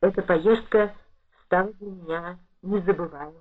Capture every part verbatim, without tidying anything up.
Эта поездка стала для меня незабываемым.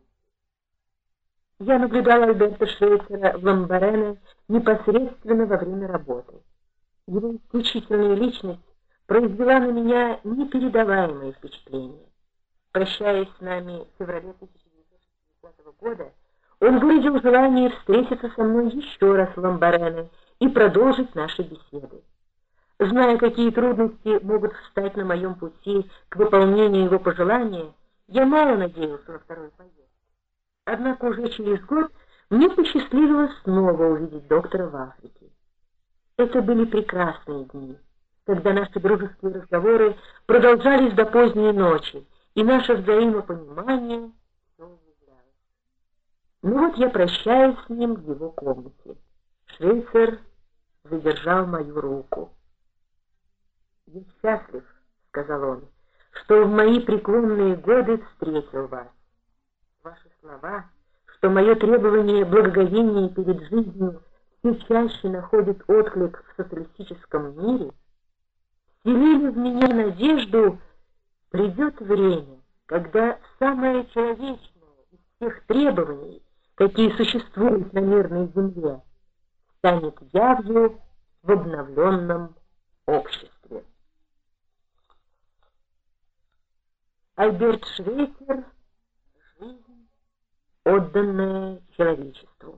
Я наблюдала Альберта Швейцера в Ламбарене непосредственно во время работы. Его исключительная личность произвела на меня непередаваемое впечатление. Прощаясь с нами в феврале тысяча девятьсот шестидесятого года, он выразил желание встретиться со мной еще раз в Ламбарене и продолжить наши беседы. Зная, какие трудности могут встать на моем пути к выполнению его пожелания, я мало надеялся на второй поездке. Однако уже через год мне посчастливилось снова увидеть доктора в Африке. Это были прекрасные дни, когда наши дружеские разговоры продолжались до поздней ночи, и наше взаимопонимание все углублялось. Ну вот я прощаюсь с ним в его комнате. Швейцер задержал мою руку. «Я счастлив, — сказал он, — что в мои преклонные годы встретил вас. Ваши слова, что мое требование благоговения перед жизнью все чаще находит отклик в социалистическом мире, вселили в меня надежду, придет время, когда самое человечное из всех требований, какие существуют на мирной земле, станет явью в обновленном обществе». Альберт Швейцер. Жизнь, отданная человечеству.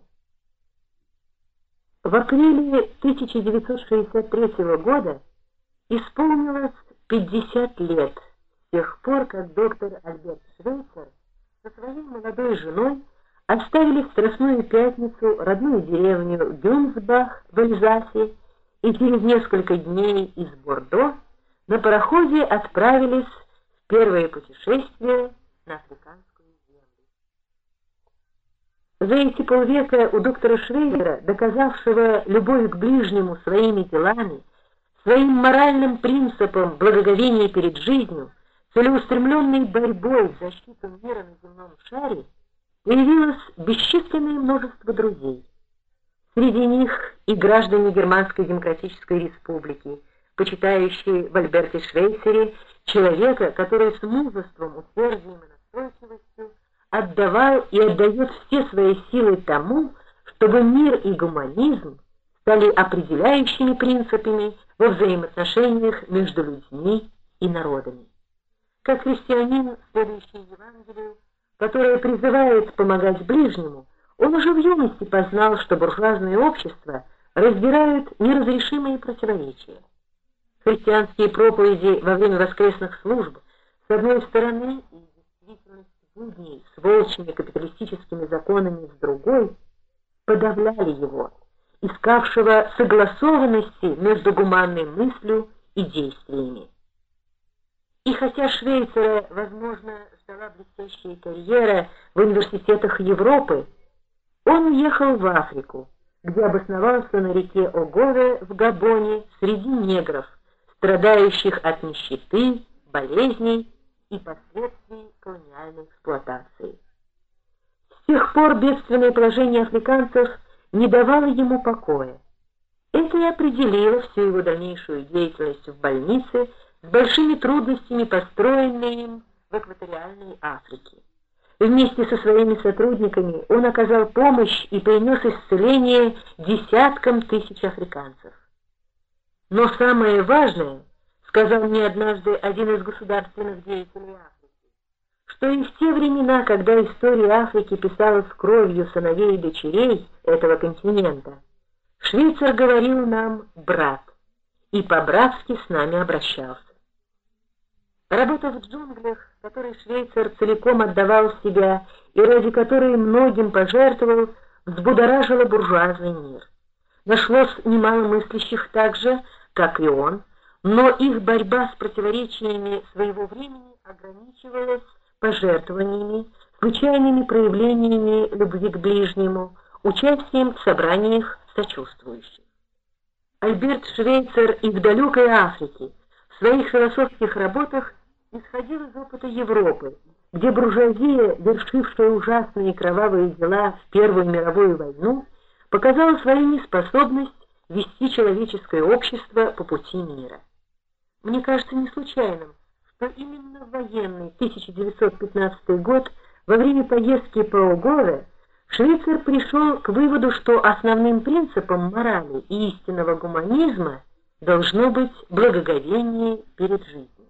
В апреле тысяча девятьсот шестьдесят третьего года исполнилось пятьдесят лет с тех пор, как доктор Альберт Швейцер со своей молодой женой оставили в Страстную Пятницу родную деревню Гюнсбах в Эльзасе и через несколько дней из Бордо на пароходе отправились в первое путешествие на африканскую землю. За эти полвека у доктора Швейцера, доказавшего любовь к ближнему своими делами, своим моральным принципом благоговения перед жизнью, целеустремленной борьбой в защиту мира на земном шаре, появилось бесчисленное множество друзей. Среди них и граждане Германской Демократической Республики, почитающие в Альберте Швейцере человека, который с мужеством, усердием и настойчивостью отдавал и отдает все свои силы тому, чтобы мир и гуманизм стали определяющими принципами во взаимоотношениях между людьми и народами. Как христианин, следующий Евангелию, которое призывает помогать ближнему, он уже в юности познал, что буржуазное общество раздирают неразрешимые противоречия. Христианские проповеди во время воскресных служб, с одной стороны, и действительность будней с волчьими капиталистическими законами с другой, подавляли его, искавшего согласованности между гуманной мыслью и действиями. И хотя Швейцера, возможно, ждала блестящая карьера в университетах Европы, он уехал в Африку, где обосновался на реке Огове в Габоне среди негров, страдающих от нищеты, болезней и последствий колониальной эксплуатации. С тех пор бедственное положение африканцев не давало ему покоя. Это и определило всю его дальнейшую деятельность в больнице с большими трудностями, построенной им в экваториальной Африке. Вместе со своими сотрудниками он оказал помощь и принес исцеление десяткам тысяч африканцев. Но самое важное, сказал мне однажды один из государственных деятелей Африки, что и в те времена, когда история Африки писалась кровью сыновей и дочерей этого континента, Швейцер говорил нам «брат» и по-братски с нами обращался. Работа в джунглях, которой Швейцер целиком отдавал себя и ради которой многим пожертвовал, взбудоражила буржуазный мир. Нашлось немало мыслящих так же, как и он, но их борьба с противоречиями своего времени ограничивалась пожертвованиями, случайными проявлениями любви к ближнему, участием в собраниях сочувствующих. Альберт Швейцер и в далекой Африке в своих философских работах исходил из опыта Европы, где буржуазия, вершившая ужасные и кровавые дела в Первую мировую войну, показала свою неспособность вести человеческое общество по пути мира. Мне кажется не случайным, что что именно в военный тысяча девятьсот пятнадцатый год, во время поездки по Огове, Швейцар пришел к выводу, что основным принципом морали и истинного гуманизма должно быть благоговение перед жизнью.